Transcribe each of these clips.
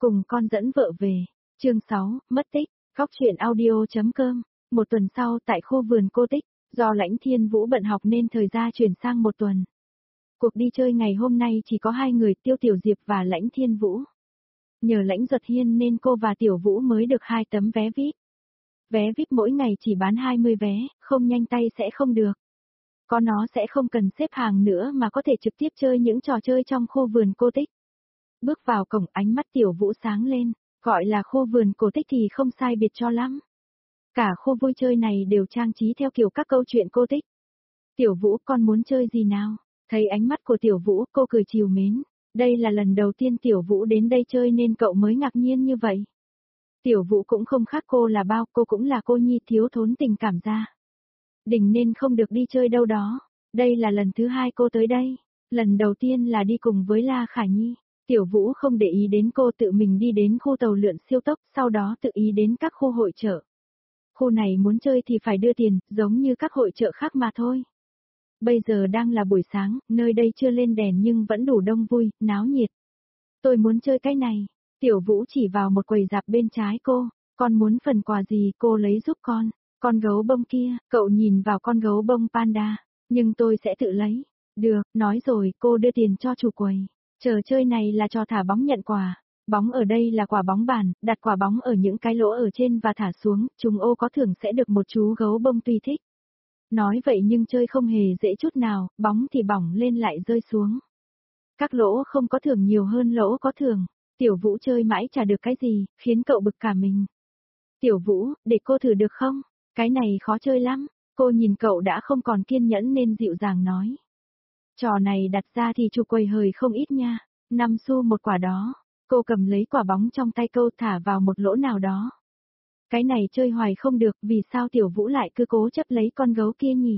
Cùng con dẫn vợ về. Chương 6, mất tích. Góc truyện audio.com. Một tuần sau tại khu vườn cô tích, do Lãnh Thiên Vũ bận học nên thời gian chuyển sang một tuần. Cuộc đi chơi ngày hôm nay chỉ có hai người, Tiêu Tiểu Diệp và Lãnh Thiên Vũ. Nhờ Lãnh Duật Hiên nên cô và Tiểu Vũ mới được 2 tấm vé VIP. Vé VIP mỗi ngày chỉ bán 20 vé, không nhanh tay sẽ không được. Có nó sẽ không cần xếp hàng nữa mà có thể trực tiếp chơi những trò chơi trong khu vườn cô tích. Bước vào cổng, ánh mắt Tiểu Vũ sáng lên, gọi là khu vườn cổ tích thì không sai biệt cho lắm. Cả khu vui chơi này đều trang trí theo kiểu các câu chuyện cô tích. Tiểu Vũ, con muốn chơi gì nào? Thấy ánh mắt của Tiểu Vũ, cô cười trìu mến. Đây là lần đầu tiên Tiểu Vũ đến đây chơi nên cậu mới ngạc nhiên như vậy. Tiểu Vũ cũng không khác cô là bao, cô cũng là cô nhi thiếu thốn tình cảm ra. Đình nên không được đi chơi đâu đó. Đây là lần thứ 2 cô tới đây. Lần đầu tiên là đi cùng với La Khả Nhi. Tiểu Vũ không để ý đến cô, tự mình đi đến khu tàu lượn siêu tốc, sau đó tự ý đến các khu hội chợ. Khu này muốn chơi thì phải đưa tiền, giống như các hội chợ khác mà thôi. Bây giờ đang là buổi sáng, nơi đây chưa lên đèn nhưng vẫn đủ đông vui, náo nhiệt. Tôi muốn chơi cái này. Tiểu Vũ chỉ vào một quầy rạp bên trái cô. Con muốn phần quà gì cô lấy giúp con. Con gấu bông kia, cậu nhìn vào con gấu bông panda. Nhưng tôi sẽ tự lấy. Được, nói rồi, cô đưa tiền cho chủ quầy. Trò chơi này là trò thả bóng nhận quà. Bóng ở đây là quả bóng bàn, đặt quả bóng ở những cái lỗ ở trên và thả xuống, trùng ô có thưởng sẽ được một chú gấu bông tùy thích. Nói vậy nhưng chơi không hề dễ chút nào, bóng thì bỏng lên lại rơi xuống. Các lỗ không có thưởng nhiều hơn lỗ có thưởng. Tiểu Vũ chơi mãi chả được cái gì, khiến cậu bực cả mình. Tiểu Vũ, để cô thử được không? Cái này khó chơi lắm. Cô nhìn cậu đã không còn kiên nhẫn nên dịu dàng nói. Trò này đặt ra thì chủ quầy hời không ít nha, 5 xu một quả đó. Cô cầm lấy quả bóng trong tay cô thả vào một lỗ nào đó. Cái này chơi hoài không được, vì sao Tiểu Vũ lại cứ cố chấp lấy con gấu kia nhỉ?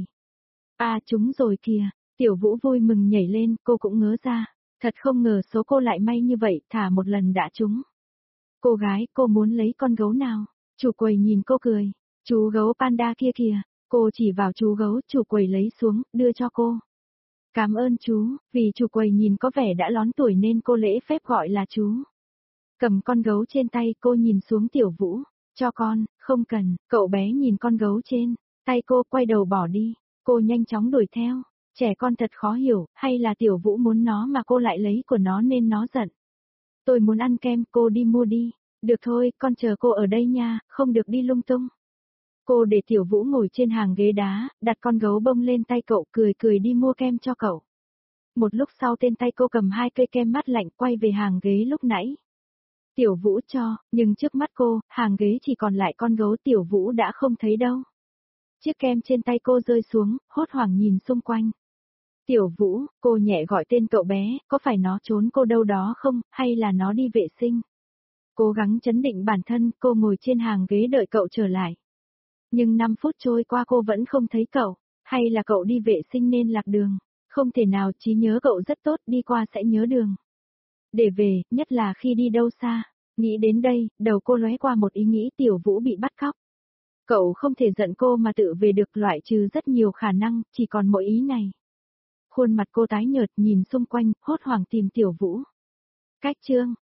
À trúng rồi kìa, Tiểu Vũ vui mừng nhảy lên, cô cũng ngớ ra. Thật không ngờ số cô lại may như vậy, thả một lần đã trúng. Cô gái, cô muốn lấy con gấu nào? Chủ quầy nhìn cô cười. Chú gấu panda kia kìa. Cô chỉ vào chú gấu, chủ quầy lấy xuống, đưa cho cô. Cảm ơn chú, vì chủ quầy nhìn có vẻ đã lón tuổi nên cô lễ phép gọi là chú. Cầm con gấu trên tay, cô nhìn xuống Tiểu Vũ. Cho con, không cần. Cậu bé nhìn con gấu trên tay cô, quay đầu bỏ đi. Cô nhanh chóng đuổi theo. Trẻ con thật khó hiểu, hay là Tiểu Vũ muốn nó mà cô lại lấy của nó nên nó giận. Tôi muốn ăn kem, cô đi mua đi. Được thôi, con chờ cô ở đây nha, không được đi lung tung. Cô để Tiểu Vũ ngồi trên hàng ghế đá, đặt con gấu bông lên tay cậu, cười cười đi mua kem cho cậu. Một lúc sau trên tay cô cầm 2 cây kem mát lạnh, quay về hàng ghế lúc nãy. Tiểu Vũ cho, nhưng trước mắt cô, hàng ghế chỉ còn lại con gấu, Tiểu Vũ đã không thấy đâu. Chiếc kem trên tay cô rơi xuống, hốt hoảng nhìn xung quanh. Tiểu Vũ, cô nhẹ gọi tên cậu bé, có phải nó trốn cô đâu đó không, hay là nó đi vệ sinh? Cố gắng trấn định bản thân, cô ngồi trên hàng ghế đợi cậu trở lại. Nhưng 5 phút trôi qua cô vẫn không thấy cậu, hay là cậu đi vệ sinh nên lạc đường? Không thể nào, trí nhớ cậu rất tốt, đi qua sẽ nhớ đường. Để về, nhất là khi đi đâu xa. Nghĩ đến đây, đầu cô lóe qua một ý nghĩ Tiểu Vũ bị bắt cóc. Cậu không thể giận cô mà tự về được, loại trừ rất nhiều khả năng, chỉ còn mỗi ý này. Khuôn mặt cô tái nhợt nhìn xung quanh, hốt hoảng tìm Tiểu Vũ. Cách chương